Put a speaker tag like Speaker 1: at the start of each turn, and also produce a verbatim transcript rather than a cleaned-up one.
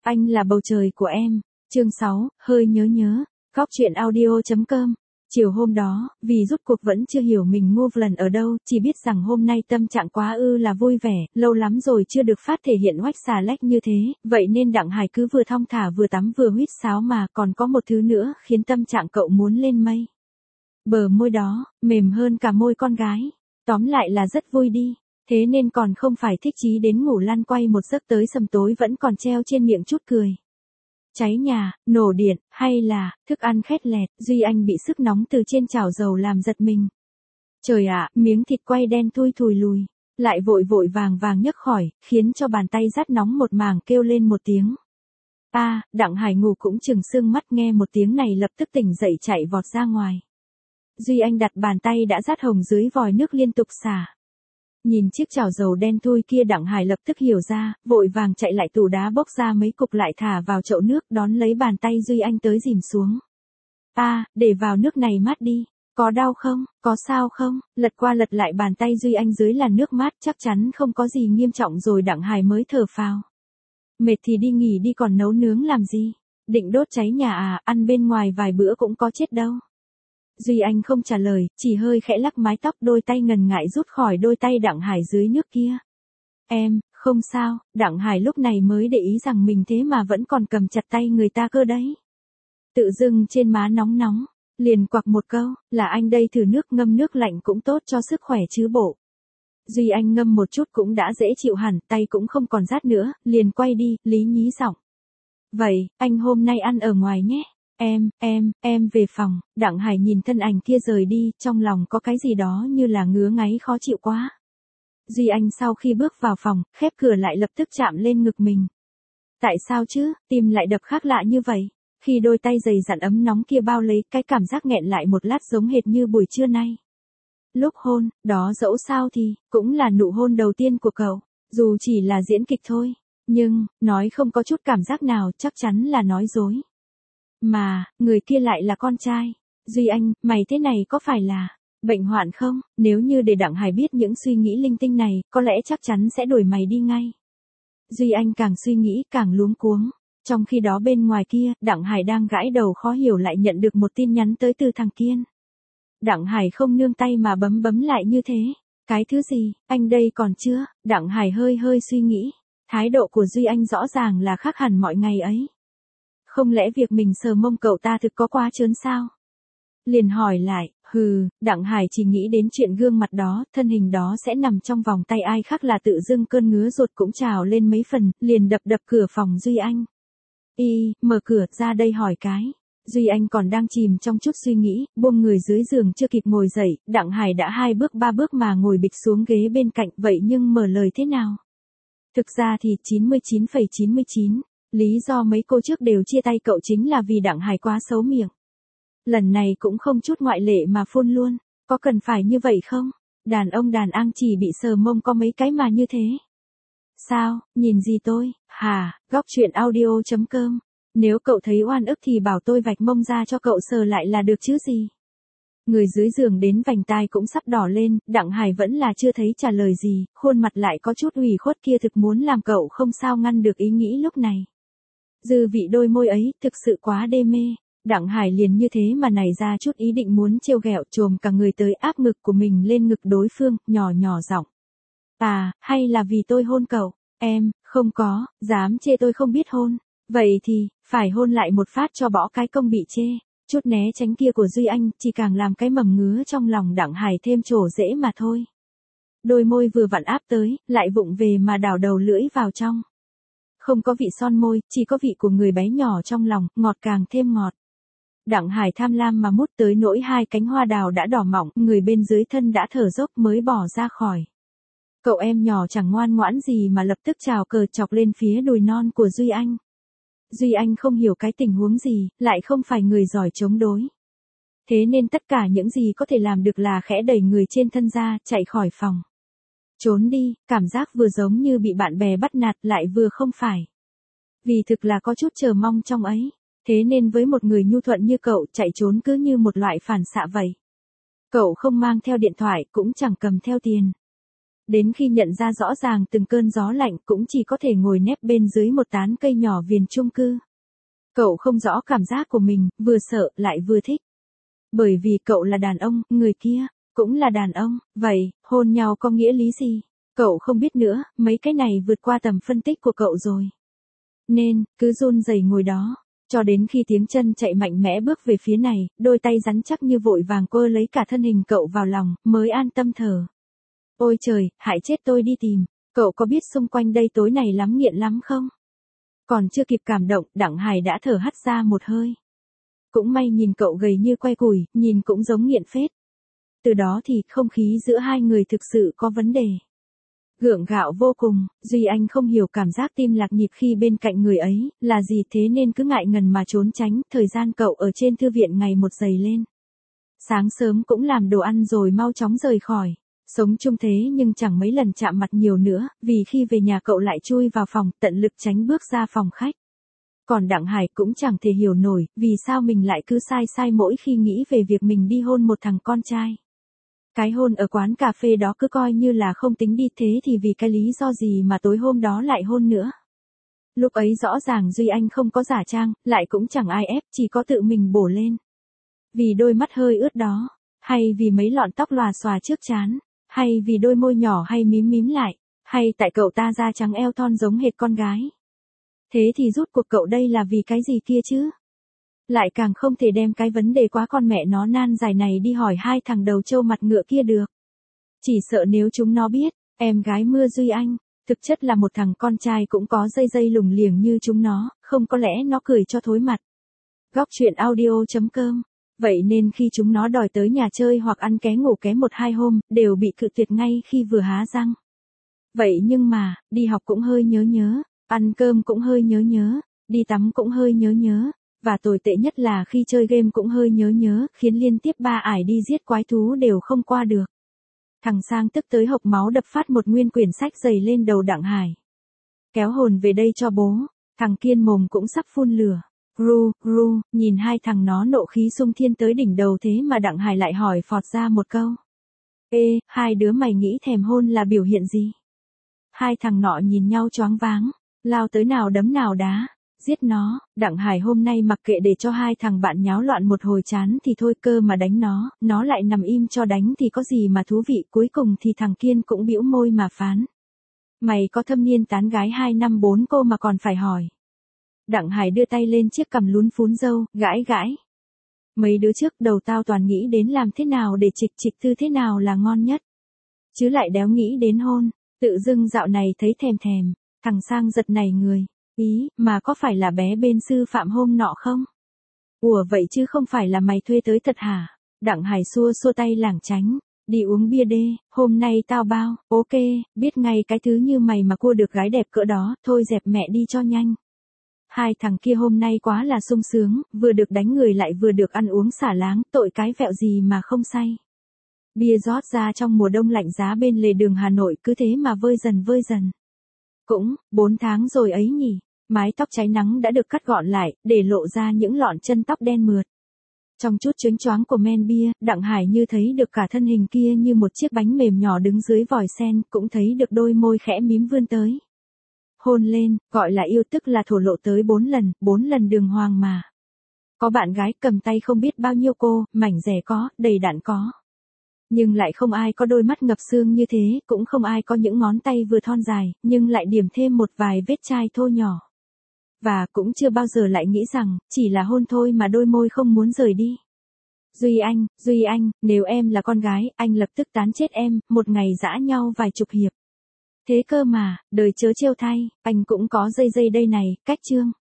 Speaker 1: Anh là bầu trời của em. Chương sáu, hơi nhớ nhớ. Góc truyện audio chấm com. Chiều hôm đó, vì rút cuộc vẫn chưa hiểu mình ngu lần ở đâu, chỉ biết rằng hôm nay tâm trạng quá ư là vui vẻ, lâu lắm rồi chưa được phát thể hiện oách xà lách như thế, vậy nên Đặng Hải cứ vừa thong thả vừa tắm vừa huýt sáo mà còn có một thứ nữa khiến tâm trạng cậu muốn lên mây. Bờ môi đó, mềm hơn cả môi con gái. Tóm lại là rất vui đi. Thế nên còn không phải thích chí đến ngủ lăn quay một giấc tới sầm tối vẫn còn treo trên miệng chút cười. Cháy nhà, nổ điện, hay là, thức ăn khét lẹt, Duy Anh bị sức nóng từ trên chảo dầu làm giật mình. Trời ạ, miếng thịt quay đen thui thùi lùi, lại vội vội vàng vàng nhấc khỏi, khiến cho bàn tay rát nóng một mảng kêu lên một tiếng. A, à, Đặng Hải ngủ cũng chừng sưng mắt nghe một tiếng này lập tức tỉnh dậy chạy vọt ra ngoài. Duy Anh đặt bàn tay đã rát hồng dưới vòi nước liên tục xả. Nhìn chiếc chảo dầu đen thui kia Đặng Hải lập tức hiểu ra, vội vàng chạy lại tủ đá bốc ra mấy cục lại thả vào chậu nước đón lấy bàn tay Duy Anh tới dìm xuống. A, à, để vào nước này mát đi, có đau không, có sao không, lật qua lật lại bàn tay Duy Anh dưới làn nước mát chắc chắn không có gì nghiêm trọng rồi Đặng Hải mới thở phào. Mệt thì đi nghỉ đi còn nấu nướng làm gì, định đốt cháy nhà à, ăn bên ngoài vài bữa cũng có chết đâu. Duy Anh không trả lời, chỉ hơi khẽ lắc mái tóc đôi tay ngần ngại rút khỏi đôi tay Đặng Hải dưới nước kia. Em, không sao, Đặng Hải lúc này mới để ý rằng mình thế mà vẫn còn cầm chặt tay người ta cơ đấy. Tự dưng trên má nóng nóng, liền quặc một câu, là anh đây thử nước ngâm nước lạnh cũng tốt cho sức khỏe chứ bộ. Duy Anh ngâm một chút cũng đã dễ chịu hẳn, tay cũng không còn rát nữa, liền quay đi, lý nhí giọng. Vậy, anh hôm nay ăn ở ngoài nhé. Em, em, em về phòng, Đặng Hải nhìn thân ảnh kia rời đi, trong lòng có cái gì đó như là ngứa ngáy khó chịu quá. Duy Anh sau khi bước vào phòng, khép cửa lại lập tức chạm lên ngực mình. Tại sao chứ, tim lại đập khác lạ như vậy, khi đôi tay dày dặn ấm nóng kia bao lấy cái cảm giác nghẹn lại một lát giống hệt như buổi trưa nay. Lúc hôn, đó dẫu sao thì, cũng là nụ hôn đầu tiên của cậu, dù chỉ là diễn kịch thôi, nhưng, nói không có chút cảm giác nào chắc chắn là nói dối. Mà, người kia lại là con trai. Duy Anh, mày thế này có phải là bệnh hoạn không? Nếu như để Đặng Hải biết những suy nghĩ linh tinh này, có lẽ chắc chắn sẽ đuổi mày đi ngay. Duy Anh càng suy nghĩ càng luống cuống. Trong khi đó bên ngoài kia, Đặng Hải đang gãi đầu khó hiểu lại nhận được một tin nhắn tới từ thằng Kiên. Đặng Hải không nương tay mà bấm bấm lại như thế. Cái thứ gì, anh đây còn chưa? Đặng Hải hơi hơi suy nghĩ. Thái độ của Duy Anh rõ ràng là khác hẳn mọi ngày ấy. Không lẽ việc mình sờ mông cậu ta thực có quá trớn sao? Liền hỏi lại, hừ, Đặng Hải chỉ nghĩ đến chuyện gương mặt đó, thân hình đó sẽ nằm trong vòng tay ai khác là tự dưng cơn ngứa ruột cũng trào lên mấy phần, liền đập đập cửa phòng Duy Anh. Y, mở cửa, ra đây hỏi cái. Duy Anh còn đang chìm trong chút suy nghĩ, buông người dưới giường chưa kịp ngồi dậy, Đặng Hải đã hai bước ba bước mà ngồi bịch xuống ghế bên cạnh, vậy nhưng mở lời thế nào? Thực ra thì chín mươi chín phẩy chín mươi chín. Lý do mấy cô trước đều chia tay cậu chính là vì Đặng Hải quá xấu miệng. Lần này cũng không chút ngoại lệ mà phun luôn, có cần phải như vậy không? Đàn ông đàn ang chỉ bị sờ mông có mấy cái mà như thế. Sao, nhìn gì tôi, hà, góc truyện audio chấm com. Nếu cậu thấy oan ức thì bảo tôi vạch mông ra cho cậu sờ lại là được chứ gì. Người dưới giường đến vành tai cũng sắp đỏ lên, Đặng Hải vẫn là chưa thấy trả lời gì, khuôn mặt lại có chút ủy khuất kia thực muốn làm cậu không sao ngăn được ý nghĩ lúc này. Dư vị đôi môi ấy, thực sự quá đê mê. Đặng Hải liền như thế mà nảy ra chút ý định muốn trêu ghẹo trồm cả người tới áp ngực của mình lên ngực đối phương, nhỏ nhỏ giọng. À, hay là vì tôi hôn cậu? Em, không có, dám chê tôi không biết hôn. Vậy thì, phải hôn lại một phát cho bỏ cái công bị chê. Chút né tránh kia của Duy Anh, chỉ càng làm cái mầm ngứa trong lòng Đặng Hải thêm trổ dễ mà thôi. Đôi môi vừa vặn áp tới, lại vụng về mà đảo đầu lưỡi vào trong. Không có vị son môi, chỉ có vị của người bé nhỏ trong lòng, ngọt càng thêm ngọt. Đặng Hải tham lam mà mút tới nỗi hai cánh hoa đào đã đỏ mọng, người bên dưới thân đã thở dốc mới bỏ ra khỏi. Cậu em nhỏ chẳng ngoan ngoãn gì mà lập tức trào cờ chọc lên phía đùi non của Duy Anh. Duy Anh không hiểu cái tình huống gì, lại không phải người giỏi chống đối. Thế nên tất cả những gì có thể làm được là khẽ đẩy người trên thân ra, chạy khỏi phòng. Trốn đi, cảm giác vừa giống như bị bạn bè bắt nạt lại vừa không phải. Vì thực là có chút chờ mong trong ấy. Thế nên với một người nhu thuận như cậu chạy trốn cứ như một loại phản xạ vậy. Cậu không mang theo điện thoại cũng chẳng cầm theo tiền. Đến khi nhận ra rõ ràng từng cơn gió lạnh cũng chỉ có thể ngồi nép bên dưới một tán cây nhỏ viền chung cư. Cậu không rõ cảm giác của mình, vừa sợ lại vừa thích. Bởi vì cậu là đàn ông, người kia cũng là đàn ông, vậy, hôn nhau có nghĩa lý gì? Cậu không biết nữa, mấy cái này vượt qua tầm phân tích của cậu rồi. Nên, cứ run rẩy ngồi đó, cho đến khi tiếng chân chạy mạnh mẽ bước về phía này, đôi tay rắn chắc như vội vàng quơ lấy cả thân hình cậu vào lòng, mới an tâm thở. Ôi trời, hại chết tôi đi tìm, cậu có biết xung quanh đây tối này lắm nghiện lắm không? Còn chưa kịp cảm động, Đặng Hải đã thở hắt ra một hơi. Cũng may nhìn cậu gầy như que củi, nhìn cũng giống nghiện phết. Từ đó thì không khí giữa hai người thực sự có vấn đề. Gượng gạo vô cùng, Duy Anh không hiểu cảm giác tim lạc nhịp khi bên cạnh người ấy, là gì thế nên cứ ngại ngần mà trốn tránh, thời gian cậu ở trên thư viện ngày một dày lên. Sáng sớm cũng làm đồ ăn rồi mau chóng rời khỏi. Sống chung thế nhưng chẳng mấy lần chạm mặt nhiều nữa, vì khi về nhà cậu lại chui vào phòng, tận lực tránh bước ra phòng khách. Còn Đặng Hải cũng chẳng thể hiểu nổi, vì sao mình lại cứ sai sai mỗi khi nghĩ về việc mình đi hôn một thằng con trai. Cái hôn ở quán cà phê đó cứ coi như là không tính đi, thế thì vì cái lý do gì mà tối hôm đó lại hôn nữa. Lúc ấy rõ ràng Duy Anh không có giả trang, lại cũng chẳng ai ép, chỉ có tự mình bổ lên. Vì đôi mắt hơi ướt đó, hay vì mấy lọn tóc lòa xòa trước trán, hay vì đôi môi nhỏ hay mím mím lại, hay tại cậu ta da trắng eo thon giống hệt con gái. Thế thì rút cuộc cậu đây là vì cái gì kia chứ? Lại càng không thể đem cái vấn đề quá con mẹ nó nan giải này đi hỏi hai thằng đầu trâu mặt ngựa kia được. Chỉ sợ nếu chúng nó biết, em gái mưa Duy Anh, thực chất là một thằng con trai cũng có dây dây lủng liềng như chúng nó, không có lẽ nó cười cho thối mặt. Góc truyện audio chấm com. Vậy nên khi chúng nó đòi tới nhà chơi hoặc ăn ké ngủ ké một hai hôm, đều bị cự tuyệt ngay khi vừa há răng. Vậy nhưng mà, đi học cũng hơi nhớ nhớ, ăn cơm cũng hơi nhớ nhớ, đi tắm cũng hơi nhớ nhớ, và tồi tệ nhất là khi chơi game cũng hơi nhớ nhớ, khiến liên tiếp ba ải đi giết quái thú đều không qua được. Thằng Sang tức tới hộc máu đập phát một nguyên quyển sách dày lên đầu Đặng Hải. Kéo hồn về đây cho bố, thằng Kiên mồm cũng sắp phun lửa. Ru, ru, nhìn hai thằng nó nộ khí xung thiên tới đỉnh đầu thế mà Đặng Hải lại hỏi phọt ra một câu. Ê, hai đứa mày nghĩ thèm hôn là biểu hiện gì? Hai thằng nọ nhìn nhau choáng váng, lao tới nào đấm nào đá, giết nó. Đặng Hải hôm nay mặc kệ để cho hai thằng bạn nháo loạn một hồi chán thì thôi, cơ mà đánh nó, nó lại nằm im cho đánh thì có gì mà thú vị. Cuối cùng thì thằng Kiên cũng bĩu môi mà phán. Mày có thâm niên tán gái hai năm bốn cô mà còn phải hỏi. Đặng Hải đưa tay lên chiếc cằm lún phún râu, gãi gãi. Mấy đứa trước đầu tao toàn nghĩ đến làm thế nào để trịch trịch tư thế nào là ngon nhất. Chứ lại đéo nghĩ đến hôn, tự dưng dạo này thấy thèm thèm, thằng Sang giật nảy người. Ý, mà có phải là bé bên sư phạm hôm nọ không? Ủa vậy chứ không phải là mày thuê tới thật hả? Đặng Hải xua xua tay lảng tránh. Đi uống bia đê, hôm nay tao bao, ok, biết ngay cái thứ như mày mà cua được gái đẹp cỡ đó, thôi dẹp mẹ đi cho nhanh. Hai thằng kia hôm nay quá là sung sướng, vừa được đánh người lại vừa được ăn uống xả láng, tội cái vẹo gì mà không say. Bia rót ra trong mùa đông lạnh giá bên lề đường Hà Nội cứ thế mà vơi dần vơi dần. Cũng, bốn tháng rồi ấy nhỉ, mái tóc cháy nắng đã được cắt gọn lại, để lộ ra những lọn chân tóc đen mượt. Trong chút chớnh choáng của men bia, Đặng Hải như thấy được cả thân hình kia như một chiếc bánh mềm nhỏ đứng dưới vòi sen, cũng thấy được đôi môi khẽ mím vươn tới. Hôn lên, gọi là yêu tức là thổ lộ tới bốn lần, bốn lần đường hoàng mà. Có bạn gái cầm tay không biết bao nhiêu cô, mảnh rẻ có, đầy đặn có. Nhưng lại không ai có đôi mắt ngập xương như thế, cũng không ai có những ngón tay vừa thon dài, nhưng lại điểm thêm một vài vết chai thô nhỏ. Và cũng chưa bao giờ lại nghĩ rằng, chỉ là hôn thôi mà đôi môi không muốn rời đi. Duy Anh, Duy Anh, nếu em là con gái, anh lập tức tán chết em, một ngày dã nhau vài chục hiệp. Thế cơ mà, đời chớ trêu thay, anh cũng có dây dây đây này, cách chương.